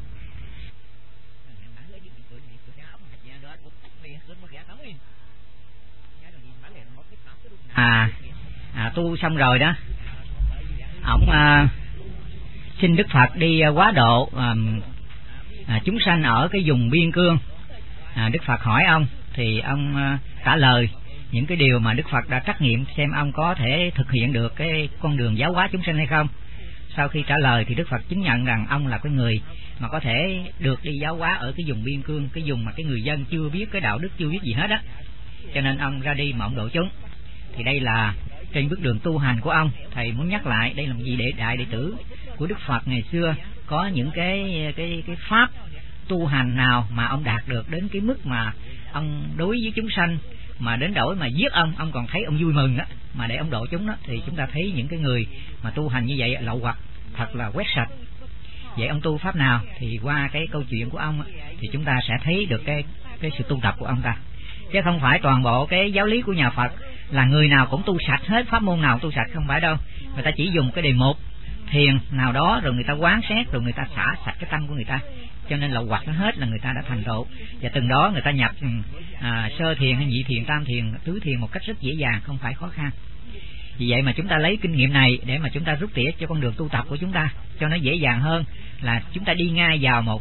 Tu xong rồi đó, ổng xin Đức Phật đi hóa độ chúng sanh ở cái vùng biên cương. Đức Phật hỏi ông, thì ông trả lời những cái điều mà Đức Phật đã trắc nghiệm xem ông có thể thực hiện được cái con đường giáo hóa chúng sanh hay không. Sau khi trả lời thì Đức Phật chứng nhận rằng ông là cái người mà có thể được đi giáo hóa ở cái vùng biên cương, cái vùng mà cái người dân chưa biết cái đạo đức, chưa biết gì hết á, cho nên ông ra đi mà ông độ chúng. Thì đây là trên bước đường tu hành của ông. Thầy muốn nhắc lại đây là một gì để đại đệ tử của Đức Phật ngày xưa có những cái pháp tu hành nào mà ông đạt được đến cái mức mà ông đối với chúng sanh mà đến đổi mà giết ông còn thấy ông vui mừng á, mà để ông độ chúng đó. Thì chúng ta thấy những cái người mà tu hành như vậy lậu hoặc thật là quét sạch. Vậy ông tu pháp nào? Thì qua cái câu chuyện của ông á, thì chúng ta sẽ thấy được cái sự tu tập của ông ta, chứ không phải toàn bộ cái giáo lý của nhà Phật là người nào cũng tu sạch hết, pháp môn nào tu sạch, không phải đâu. Người ta chỉ dùng cái đề mục thiền nào đó, rồi người ta quán xét, rồi người ta xả sạch cái tâm của người ta, cho nên lậu hoặc nó hết là người ta đã thành tựu. Và từng đó người ta nhập sơ thiền hay nhị thiền, tam thiền, tứ thiền một cách rất dễ dàng, không phải khó khăn. Vì vậy mà chúng ta lấy kinh nghiệm này để mà chúng ta rút tỉa cho con đường tu tập của chúng ta cho nó dễ dàng hơn, là chúng ta đi ngay vào một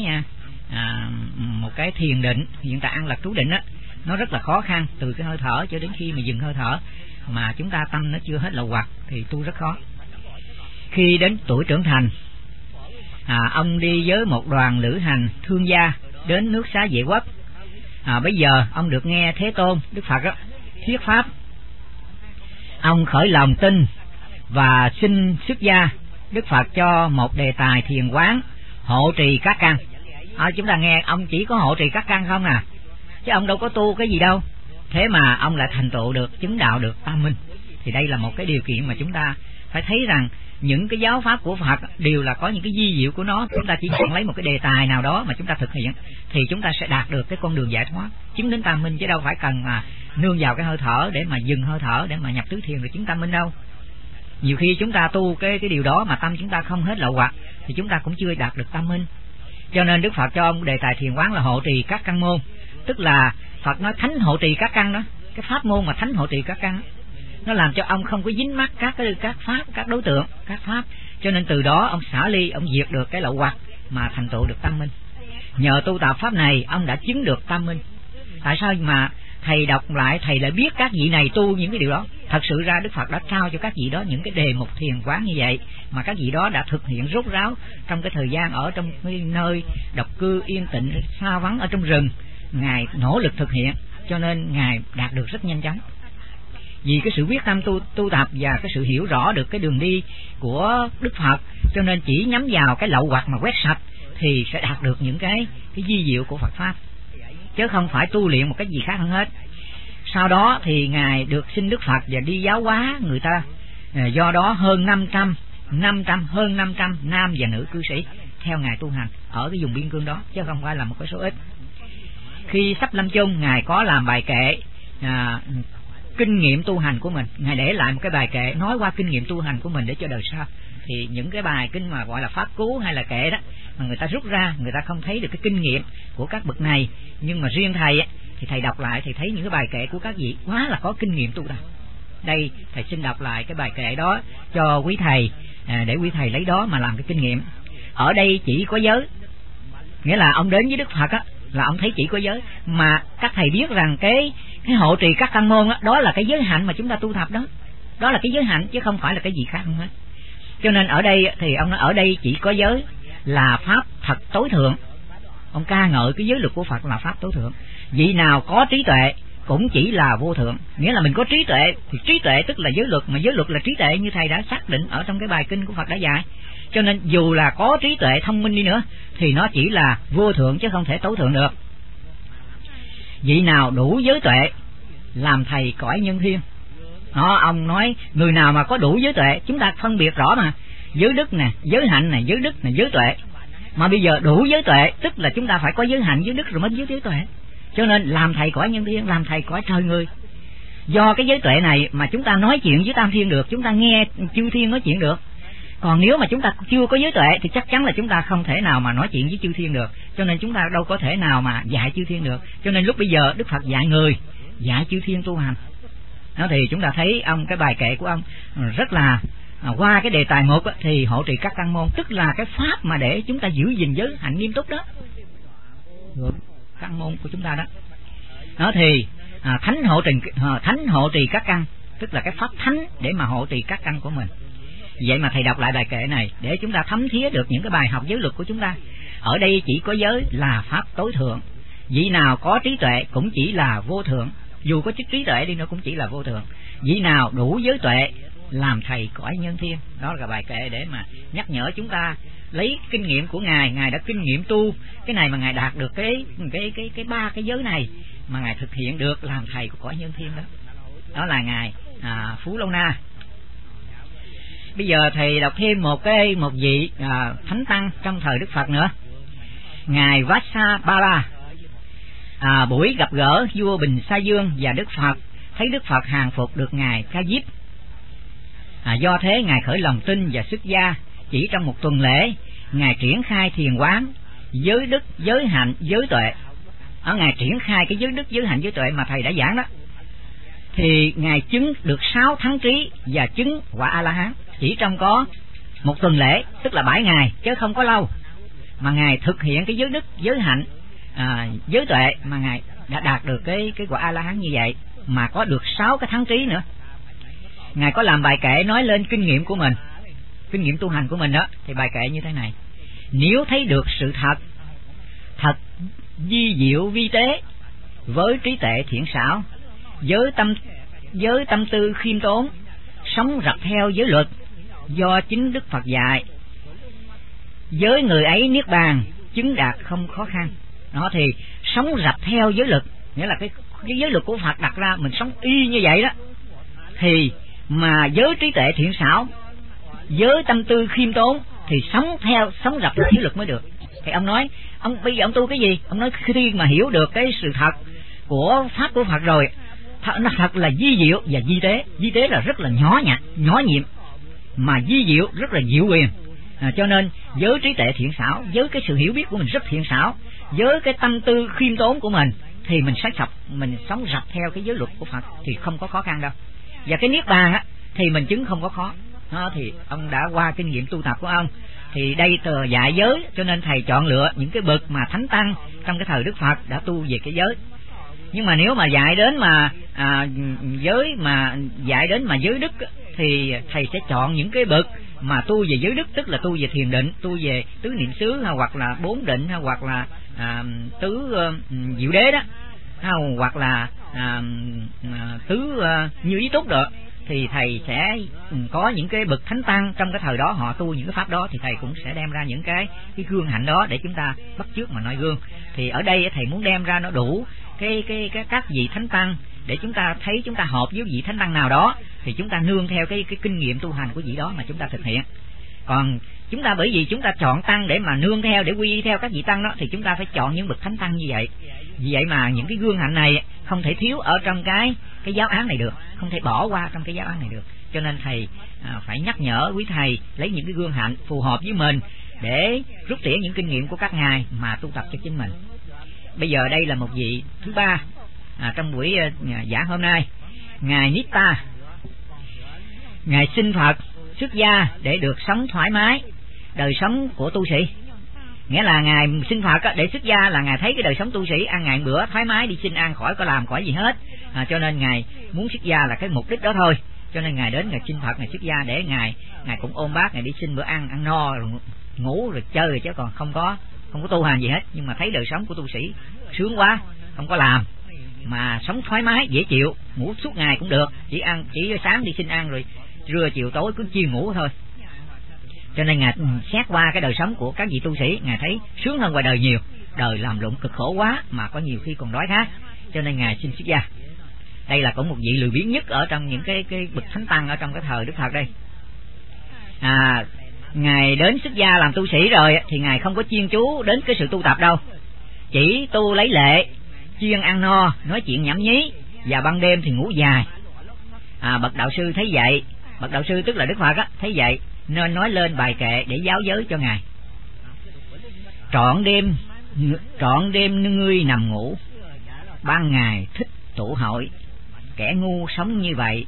cái thiền định. Hiện tại an lạc trú định á, nó rất là khó khăn, từ cái hơi thở cho đến khi mà dừng hơi thở mà chúng ta tâm nó chưa hết lậu hoặc thì tu rất khó. Khi đến tuổi trưởng thành, ông đi với một đoàn lữ hành thương gia đến nước Xá Vệ Quốc. Bây giờ ông được nghe Thế Tôn Đức Phật á, thuyết pháp. Ông khởi lòng tin và xin xuất gia. Đức Phật cho một đề tài thiền quán, hộ trì các căn. Chúng ta nghe ông chỉ có hộ trì các căn không chứ ông đâu có tu cái gì đâu. Thế mà ông lại thành tựu được, chứng đạo được tam minh. Thì đây là một cái điều kiện mà chúng ta phải thấy rằng những cái giáo pháp của Phật đều là có những cái di diệu của nó. Chúng ta chỉ cần lấy một cái đề tài nào đó mà chúng ta thực hiện thì chúng ta sẽ đạt được cái con đường giải thoát, chứng đến tam minh, chứ đâu phải cần mà nương vào cái hơi thở để mà dừng hơi thở để mà nhập tứ thiền rồi chứng tam minh đâu. Nhiều khi chúng ta tu cái điều đó mà tâm chúng ta không hết lậu hoặc thì chúng ta cũng chưa đạt được tam minh. Cho nên Đức Phật cho ông đề tài thiền quán là hộ trì các căn môn, tức là Phật nói thánh hộ trì các căn đó, cái pháp môn mà thánh hộ trì các căn đó, nó làm cho ông không có dính mắc các pháp, các đối tượng, các pháp. Cho nên từ đó ông xả ly, ông diệt được cái lậu hoặc mà thành tựu được tam minh. Nhờ tu tập pháp này ông đã chứng được tam minh. Tại sao mà thầy đọc lại, thầy lại biết các vị này tu những cái điều đó? Thật sự ra Đức Phật đã trao cho các vị đó những cái đề mục thiền quán như vậy mà các vị đó đã thực hiện rốt ráo trong cái thời gian ở trong cái nơi độc cư yên tịnh xa vắng ở trong rừng. Ngài nỗ lực thực hiện cho nên Ngài đạt được rất nhanh chóng. Vì cái sự quyết tâm tu tập và cái sự hiểu rõ được cái đường đi của Đức Phật, cho nên chỉ nhắm vào cái lậu hoặc mà quét sạch thì sẽ đạt được những cái di diệu của Phật pháp, chứ không phải tu luyện một cái gì khác hơn hết. Sau đó thì Ngài được xin Đức Phật và đi giáo hóa người ta. Do đó hơn 500 nam và nữ cư sĩ theo Ngài tu hành ở cái vùng biên cương đó, chứ không phải là một cái số ít. Khi sắp lâm chung, Ngài có làm bài kệ kinh nghiệm tu hành của mình. Ngài để lại một cái bài kệ nói qua kinh nghiệm tu hành của mình để cho đời sau. Thì những cái bài kinh mà gọi là pháp cú hay là kệ đó mà người ta rút ra, người ta không thấy được cái kinh nghiệm của các bậc này, nhưng mà riêng thầy thì thầy đọc lại thì thấy những cái bài kệ của các vị quá là có kinh nghiệm tu tập. Đây thầy xin đọc lại cái bài kệ đó cho quý thầy, để quý thầy lấy đó mà làm cái kinh nghiệm. Ở đây chỉ có giới, nghĩa là ông đến với Đức Phật là ông thấy chỉ có giới, mà các thầy biết rằng cái hộ trì các căn môn đó là cái giới hạnh mà chúng ta tu tập đó, đó là cái giới hạnh chứ không phải là cái gì khác hết. Cho nên ở đây thì ông nói ở đây chỉ có giới là pháp thật tối thượng. Ông ca ngợi cái giới luật của Phật là pháp tối thượng. Vị nào có trí tuệ cũng chỉ là vô thượng, nghĩa là mình có trí tuệ thì trí tuệ tức là giới luật, mà giới luật là trí tuệ như thầy đã xác định ở trong cái bài kinh của Phật đã dạy. Cho nên dù là có trí tuệ thông minh đi nữa thì nó chỉ là vô thượng chứ không thể tối thượng được. Vị nào đủ giới tuệ làm thầy cõi nhân thiên. Đó, ông nói người nào mà có đủ giới tuệ, chúng ta phân biệt rõ mà, giới đức nè, giới hạnh nè, giới đức nè, giới tuệ. Mà bây giờ đủ giới tuệ tức là chúng ta phải có giới hạnh, giới đức rồi mới giới tuệ. Cho nên làm thầy cõi nhân thiên, làm thầy cõi trời người. Do cái giới tuệ này mà chúng ta nói chuyện với tam thiên được, chúng ta nghe chư thiên nói chuyện được. Còn nếu mà chúng ta chưa có giới tuệ thì chắc chắn là chúng ta không thể nào mà nói chuyện với chư thiên được. Cho nên chúng ta đâu có thể nào mà dạy chư thiên được. Cho nên lúc bây giờ Đức Phật dạy người, dạy chư thiên tu hành. Đó thì chúng ta thấy ông cái bài kệ của ông rất là qua cái đề tài một thì hộ trì các căn môn, tức là cái pháp mà để chúng ta giữ gìn giới hạnh nghiêm túc đó, căn môn của chúng ta đó. Đó thì thánh hộ trì các căn, tức là cái pháp thánh để mà hộ trì các căn của mình. Vậy mà thầy đọc lại bài kệ này để chúng ta thấm thía được những cái bài học giới luật của chúng ta. Ở đây chỉ có giới là pháp tối thượng. Vị nào có trí tuệ cũng chỉ là vô thượng, dù có trí tuệ đi nữa cũng chỉ là vô thượng. Vị nào đủ giới tuệ làm thầy cõi nhân thiên. Đó là bài kệ để mà nhắc nhở chúng ta lấy kinh nghiệm của Ngài. Ngài đã kinh nghiệm tu cái này mà Ngài đạt được cái ba cái giới này mà Ngài thực hiện được làm thầy của cõi nhân thiên đó. Đó là Ngài Phú Lâu Na. Bây giờ thầy đọc thêm một vị thánh tăng trong thời Đức Phật nữa. Ngài Vassabala buổi gặp gỡ vua Bình Sa Dương và Đức Phật, thấy Đức Phật hàng phục được Ngài Ca Diếp. Do thế Ngài khởi lòng tin và xuất gia. Chỉ trong một tuần lễ Ngài triển khai thiền quán giới đức, giới hạnh, giới tuệ. Ở Ngài triển khai cái giới đức, giới hạnh, giới tuệ mà thầy đã giảng đó, thì Ngài chứng được 6 thắng trí và chứng quả A-la-hán chỉ trong có một tuần lễ, tức là 7 ngày chứ không có lâu. Mà Ngài thực hiện cái giới đức, giới hạnh, giới tuệ mà Ngài đã đạt được cái quả A-la-hán như vậy, mà có được 6 cái thắng trí nữa. Ngài có làm bài kệ nói lên kinh nghiệm của mình, kinh nghiệm tu hành của mình đó. Thì bài kệ như thế này: nếu thấy được sự thật di diệu vi tế, với trí tuệ thiện xảo, với tâm tư khiêm tốn, sống rập theo giới luật do chính Đức Phật dạy, với người ấy niết bàn chứng đạt không khó khăn. Đó thì sống rập theo giới luật, nghĩa là cái giới luật của Phật đặt ra mình sống y như vậy đó, thì mà giới trí tuệ thiện xảo, giới tâm tư khiêm tốn thì sống rập theo giới luật mới được. Thì ông nói, bây giờ ông tu cái gì? Ông nói khi mà hiểu được cái sự thật của pháp của Phật rồi, nó thật là di diệu và di tế. Di tế là rất là nhỏ nhặt, nhỏ nhiệm, mà di diệu rất là diệu quyền. Cho nên với trí tuệ thiện xảo, với cái sự hiểu biết của mình rất thiện xảo, với cái tâm tư khiêm tốn của mình, thì mình sống rập theo cái giới luật của Phật thì không có khó khăn đâu. Và cái niết bàn á thì mình chứng không có khó. Thì ông đã qua kinh nghiệm tu tập của ông, thì đây tờ dạy giới, cho nên thầy chọn lựa những cái bậc mà thánh tăng trong cái thời Đức Phật đã tu về cái giới. Nhưng mà nếu mà dạy đến mà giới đức thì thầy sẽ chọn những cái bậc mà tu về giới đức, tức là tu về thiền định, tu về tứ niệm xứ, hoặc là bốn định, hoặc là tứ diệu đế đó, hoặc là tứ như ý túc được. Thì thầy sẽ có những cái bậc thánh tăng trong cái thời đó họ tu những cái pháp đó, thì thầy cũng sẽ đem ra những cái gương hạnh đó để chúng ta bắt chước mà noi gương. Thì ở đây thầy muốn đem ra nó đủ các vị thánh tăng để chúng ta thấy chúng ta hợp với vị thánh tăng nào đó, thì chúng ta nương theo cái kinh nghiệm tu hành của vị đó mà chúng ta thực hiện. Còn chúng ta bởi vì chúng ta chọn tăng để mà nương theo, để quy y theo các vị tăng đó, thì chúng ta phải chọn những bậc thánh tăng như vậy. Vì vậy mà những cái gương hạnh này không thể thiếu ở trong cái giáo án này được, không thể bỏ qua trong cái giáo án này được. Cho nên thầy phải nhắc nhở quý thầy lấy những cái gương hạnh phù hợp với mình để rút tỉa những kinh nghiệm của các ngài mà tu tập cho chính mình. Bây giờ đây là một vị thứ ba trong buổi giảng hôm nay, ngài Nitta. Ngài xin Phật xuất gia để được sống thoải mái đời sống của tu sĩ. Nghĩa là ngài xin Phật để xuất gia là ngài thấy cái đời sống tu sĩ ăn ngày bữa thoải mái, đi xin ăn khỏi có làm khỏi gì hết, cho nên ngài muốn xuất gia là cái mục đích đó thôi. Cho nên ngài đến ngài xin Phật, ngài xuất gia để ngài cũng ôm bát, ngài đi xin bữa ăn no rồi ngủ rồi chơi rồi, chứ còn không có tu hành gì hết. Nhưng mà thấy đời sống của tu sĩ sướng quá, không có làm mà sống thoải mái dễ chịu, ngủ suốt ngày cũng được, chỉ sáng đi xin ăn rồi trưa chiều tối cứ chiều ngủ thôi. Cho nên ngài xét qua cái đời sống của các vị tu sĩ, ngài thấy sướng hơn ngoài đời nhiều. Đời làm lụng cực khổ quá mà có nhiều khi còn đói khát, cho nên ngài xin xuất gia. Đây là cũng một vị lười biếng nhất ở trong những cái bậc thánh tăng ở trong cái thời Đức Phật đây. Ngài đến xuất gia làm tu sĩ rồi thì ngài không có chuyên chú đến cái sự tu tập đâu, chỉ tu lấy lệ, chuyên ăn no, nói chuyện nhảm nhí, và ban đêm thì ngủ dài. Bậc đạo sư thấy vậy, bậc đạo sư tức là Đức Phật thấy vậy nên nói lên bài kệ để giáo giới cho ngài. Trọn đêm ngươi nằm ngủ, ban ngày thích tụ hội, kẻ ngu sống như vậy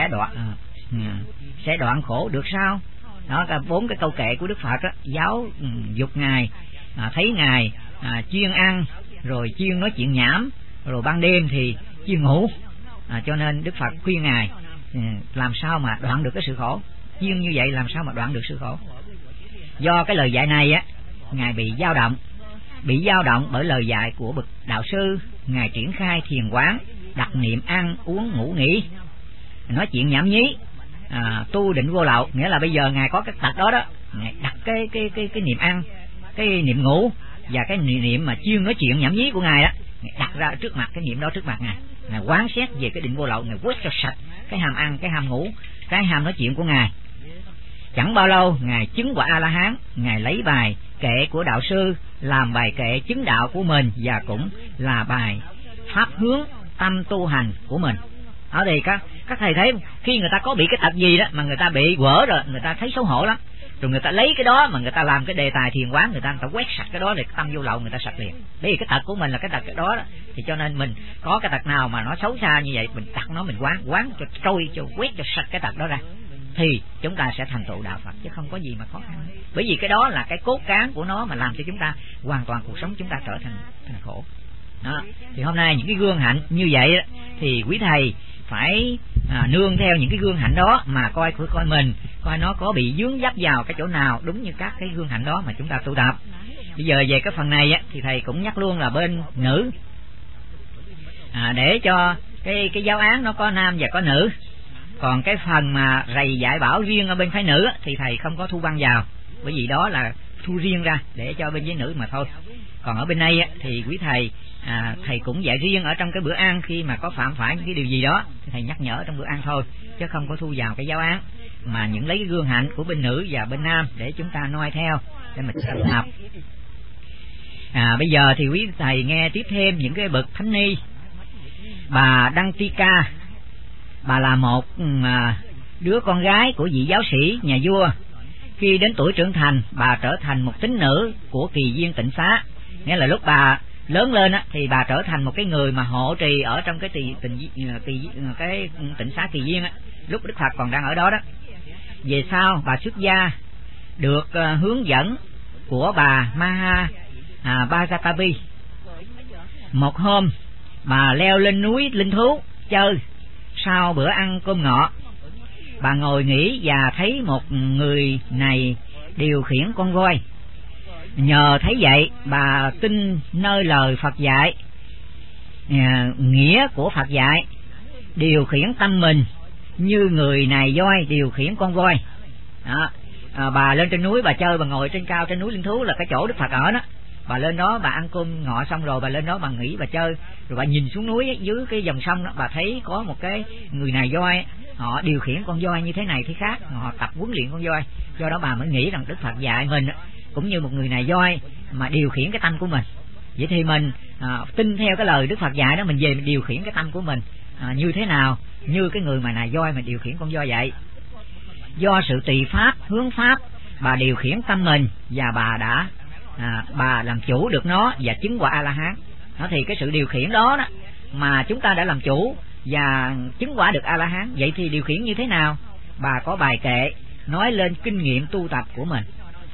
sẽ đoạn khổ được sao? Đó là 4 cái câu kệ của Đức Phật giáo dục ngài. Thấy ngài chuyên ăn rồi chuyên nói chuyện nhảm, rồi ban đêm thì chuyên ngủ, cho nên Đức Phật khuyên ngài làm sao mà đoạn được cái sự khổ. Chuyên như vậy làm sao mà đoạn được sự khổ? Do cái lời dạy này ngài bị dao động bởi lời dạy của bậc đạo sư. Ngài triển khai thiền quán, đặt niệm ăn uống ngủ nghỉ, nói chuyện nhảm nhí, tu định vô lậu. Nghĩa là bây giờ ngài có cái tật đó ngài đặt cái niệm ăn, cái niệm ngủ và cái niệm mà chuyên nói chuyện nhảm nhí của ngài đó, ngài đặt ra trước mặt cái niệm đó trước mặt ngài quán xét về cái định vô lậu, ngài quét cho sạch cái ham ăn, cái ham ngủ, cái ham nói chuyện của ngài. Chẳng bao lâu ngài chứng quả A La Hán. Ngài lấy bài kệ của đạo sư làm bài kệ chứng đạo của mình, và cũng là bài pháp hướng tâm tu hành của mình. Ở đây các thầy thấy khi người ta có bị cái tật gì đó mà người ta bị quở rồi, người ta thấy xấu hổ lắm, rồi người ta lấy cái đó mà người ta làm cái đề tài thiền quán, người ta quét sạch cái đó để tâm vô lậu người ta sạch liền. Bởi vì cái tật của mình là cái tật cái đó, thì cho nên mình có cái tật nào mà nó xấu xa như vậy, mình đặt nó, mình quán cho trôi, cho quét cho sạch cái tật đó ra, thì chúng ta sẽ thành tựu đạo Phật, chứ không có gì mà khó khăn. Bởi vì cái đó là cái cốt cán của nó mà làm cho chúng ta hoàn toàn cuộc sống chúng ta trở thành khổ đó. Thì hôm nay những cái gương hạnh như vậy thì quý thầy phải nương theo những cái gương hạnh đó mà coi mình, coi nó có bị vướng dấp vào cái chỗ nào, đúng như các cái gương hạnh đó mà chúng ta tu tập. Bây giờ về cái phần này thì thầy cũng nhắc luôn là bên nữ, để cho cái giáo án nó có nam và có nữ. Còn cái phần mà rầy dạy bảo riêng ở bên phái nữ thì thầy không có thu băng vào, bởi vì đó là thu riêng ra để cho bên giới nữ mà thôi. Còn ở bên đây thì thì quý thầy thầy cũng dạy riêng ở trong cái bữa ăn, khi mà có phạm phải cái điều gì đó thầy nhắc nhở trong bữa ăn thôi, chứ không có thu vào cái giáo án, mà những lấy cái gương hạnh của bên nữ và bên nam để chúng ta noi theo để mình tự học. Bây giờ thì quý thầy nghe tiếp thêm những cái bậc thánh ni. Bà Đăng Ti Ca, bà là một đứa con gái của vị giáo sĩ nhà vua. Khi đến tuổi trưởng thành, bà trở thành một tín nữ của Kỳ Viên Tịnh Xá. Nghĩa là lúc bà lớn lên thì bà trở thành một cái người mà hộ trì ở trong cái cái Tịnh Xá Kỳ Viên lúc Đức Phật còn đang ở đó đó. Về sau bà xuất gia được hướng dẫn của bà Maha Bajatapi. Một hôm bà leo lên núi Linh Thú chơi. Sau bữa ăn cơm ngọ, bà ngồi nghỉ và thấy một người này điều khiển con voi. Nhờ thấy vậy, bà tin nơi lời Phật dạy, nghĩa của Phật dạy, điều khiển tâm mình như người này voi điều khiển con voi. Bà lên trên núi, bà chơi, bà ngồi trên cao trên núi Linh Thú là cái chỗ Đức Phật ở đó. Bà lên đó, bà ăn cơm ngọ xong rồi bà lên đó bà nghỉ, bà chơi, rồi bà nhìn xuống núi dưới cái dòng sông đó, bà thấy có một cái người này voi, họ điều khiển con voi như thế này thế khác, họ tập huấn luyện con voi. Do đó bà mới nghĩ rằng Đức Phật dạy mình cũng như một người này voi mà điều khiển cái tâm của mình. Vậy thì mình tin theo cái lời Đức Phật dạy đó, mình về mình điều khiển cái tâm của mình như thế nào, như cái người mà này voi mình điều khiển con voi vậy. Do sự tùy pháp, hướng pháp, bà điều khiển tâm mình và bà làm chủ được nó và chứng quả A-la-hán. Thì cái sự điều khiển đó mà chúng ta đã làm chủ và chứng quả được A-la-hán. Vậy thì điều khiển như thế nào? Bà có bài kệ nói lên kinh nghiệm tu tập của mình.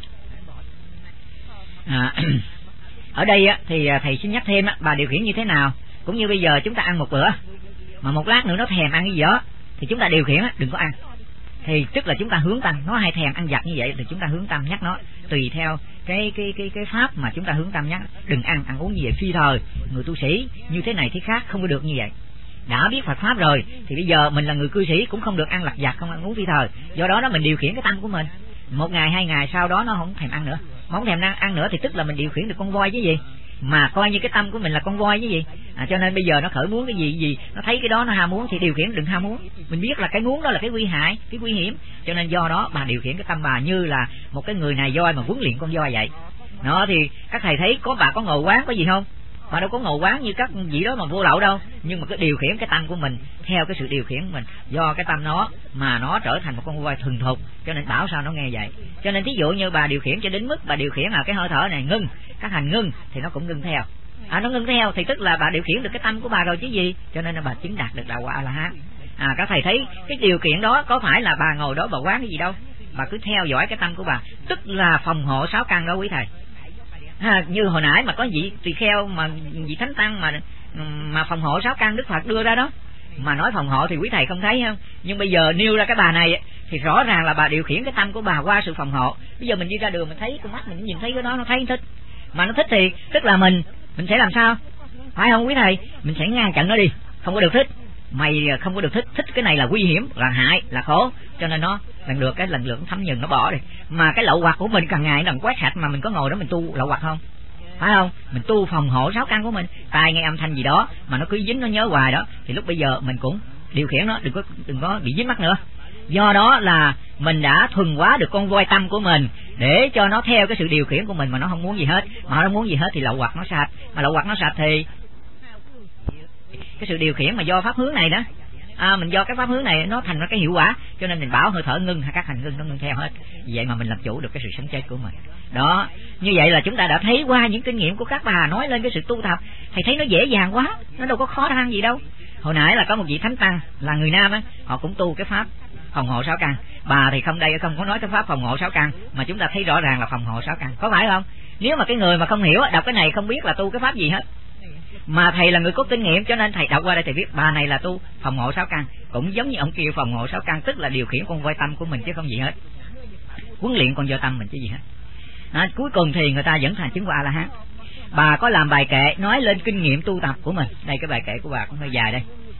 Ở đây thì thầy xin nhắc thêm bà điều khiển như thế nào. Cũng như bây giờ chúng ta ăn một bữa, mà một lát nữa nó thèm ăn cái gì đó thì chúng ta điều khiển đừng có ăn. Thì tức là chúng ta hướng tâm, nó hay thèm ăn vặt như vậy thì chúng ta hướng tâm nhắc nó, tùy theo cái pháp mà chúng ta hướng tâm nhắc. Đừng ăn uống như vậy phi thời, người tu sĩ như thế này thế khác, không có được như vậy. Đã biết Phật pháp rồi thì bây giờ mình là người cư sĩ cũng không được ăn lặt vặt, không ăn uống phi thời. Do đó mình điều khiển cái tâm của mình. Một ngày 2 ngày sau đó nó không thèm ăn nữa, mà không thèm ăn nữa thì tức là mình điều khiển được con voi chứ gì, mà coi như cái tâm của mình là con voi chứ gì. Cho nên bây giờ nó khởi muốn cái gì nó thấy cái đó nó ham muốn thì điều khiển đừng ham muốn. Mình biết là cái muốn đó là cái nguy hại, cái nguy hiểm, cho nên do đó bà điều khiển cái tâm bà như là một cái người này voi mà huấn luyện con voi vậy. Nó thì các thầy thấy bà có ngồi quán có gì không? Bà đâu có ngồi quán như các vị đó mà vô lậu đâu, nhưng mà cứ điều khiển cái tâm của mình theo cái sự điều khiển của mình. Do cái tâm nó mà nó trở thành một con voi thuần thục, cho nên bảo sao nó nghe vậy. Cho nên thí dụ như bà điều khiển cho đến mức bà điều khiển cái hơi thở này ngưng, các hành ngưng thì nó cũng ngưng theo. Nó ngưng theo thì tức là bà điều khiển được cái tâm của bà rồi chứ gì, cho nên là bà chứng đạt được đạo quả A-la-hán. Các thầy thấy cái điều kiện đó có phải là bà ngồi đó bà quán cái gì đâu, bà cứ theo dõi cái tâm của bà, tức là phòng hộ 6 căn đó quý thầy. Như hồi nãy mà có vị tỳ kheo mà vị thánh tăng mà phòng hộ 6 căn Đức Phật đưa ra đó, mà nói phòng hộ thì quý thầy không thấy không, nhưng bây giờ nêu ra cái bà này thì rõ ràng là bà điều khiển cái tâm của bà qua sự phòng hộ. Bây giờ mình đi ra đường mình thấy con mắt mình nhìn thấy cái đó, nó thấy thích, mà nó thích thì tức là mình sẽ làm sao, phải không quý thầy? Mình sẽ ngăn chặn nó đi, không có được thích, mày không có được thích cái này là nguy hiểm, là hại, là khổ, cho nên nó lần lượt thấm nhừng nó bỏ đi. Mà cái lậu hoặc của mình càng ngày nó quét sạch, mà mình có ngồi đó mình tu lậu hoặc không? Phải không? Mình tu phòng hộ 6 căn của mình, tai nghe âm thanh gì đó mà nó cứ dính nó nhớ hoài đó, thì lúc bây giờ mình cũng điều khiển nó, đừng có bị dính mắc nữa. Do đó là mình đã thuần hóa được con voi tâm của mình để cho nó theo cái sự điều khiển của mình, mà nó không muốn gì hết. Mà nó muốn gì hết thì lậu hoặc nó sạch, mà lậu hoặc nó sạch thì cái sự điều khiển mà do pháp hướng này đó, mình do cái pháp hướng này nó thành ra cái hiệu quả, cho nên mình bảo hơi thở ngưng hay các hành ngưng nó ngưng theo hết. Vậy mà mình làm chủ được cái sự sống chết của mình. Đó, như vậy là chúng ta đã thấy qua những kinh nghiệm của các bà nói lên cái sự tu tập, thầy thấy nó dễ dàng quá, nó đâu có khó khăn gì đâu. Hồi nãy là có một vị thánh tăng là người nam họ cũng tu cái pháp phòng hộ 6 căn. Bà thì không không có nói cái pháp phòng hộ 6 căn, mà chúng ta thấy rõ ràng là phòng hộ 6 căn, có phải không? Nếu mà cái người mà không hiểu đọc cái này không biết là tu cái pháp gì hết, mà thầy là người có kinh nghiệm cho nên thầy đọc qua đây thầy biết bà này là tu phòng hộ 6 căn, cũng giống như ông kia phòng hộ 6 căn, tức là điều khiển con voi tâm của mình chứ không gì hết, huấn luyện con voi tâm mình chứ gì hết. Cuối cùng thì người ta vẫn thành chứng quả A-la-hán. Bà có làm bài kệ nói lên kinh nghiệm tu tập của mình. Đây cái bài kệ của bà cũng hơi dài đây.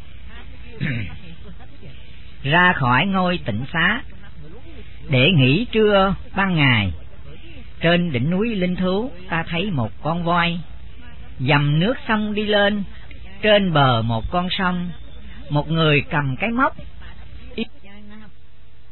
Ra khỏi ngôi tịnh xá để nghỉ trưa ban ngày, trên đỉnh núi Linh Thú ta thấy một con voi dầm nước sông đi lên. Trên bờ một con sông, một người cầm cái móc